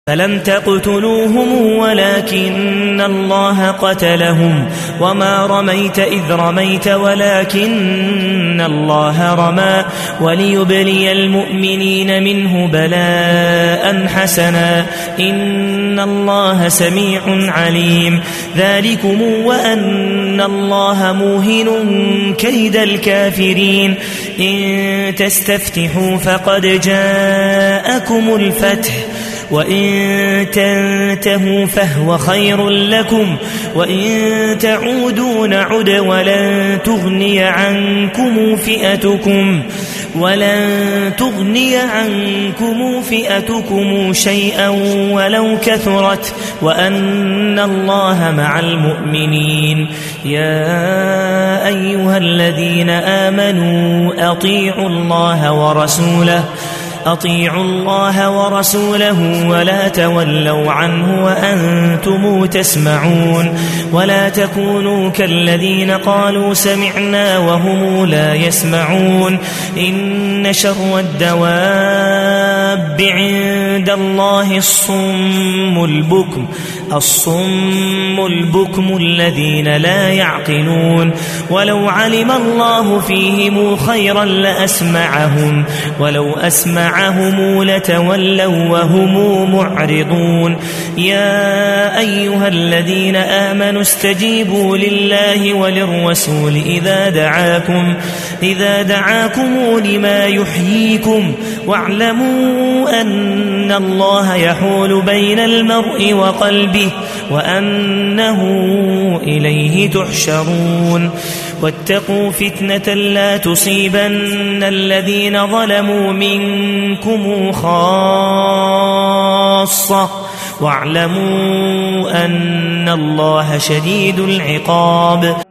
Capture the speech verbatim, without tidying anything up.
فلم تقتلوهم ولكن الله قتلهم وما رميت إذ رميت ولكن الله رمى وليبلي المؤمنين منه بلاء حسنا إن الله سميع عليم. ذلكم وأن الله موهن كيد الكافرين. إن تستفتحوا فقد جاءكم الفتح وإن تنتهوا فهو خير لكم وإن تعودوا نعد ولن تغني عنكم فئتكم ولن تغني عنكم فئتكم شيئا ولو كثرت وأن الله مع المؤمنين. يا أيها الذين آمنوا أطيعوا الله ورسوله أطيعوا الله ورسوله ولا تولوا عنه وأنتم تسمعون ولا تكونوا كالذين قالوا سمعنا وهم لا يسمعون. إن شر الدواب عند الله الصم البكم الصم البكم الذين لا يعقلون. ولو علم الله فيهم خيرا لأسمعهم ولو أسمعهم لتولوا وهم معرضون. يا أيها الذين آمنوا استجيبوا لله وللرسول إذا دعاكم إذا دعاكم لما يحييكم واعلموا أن الله يحول بين المرء وقلبه وأنه إليه تحشرون. واتقوا فتنة لا تصيبن الذين ظلموا منكم خاصة واعلموا أن الله شديد العقاب.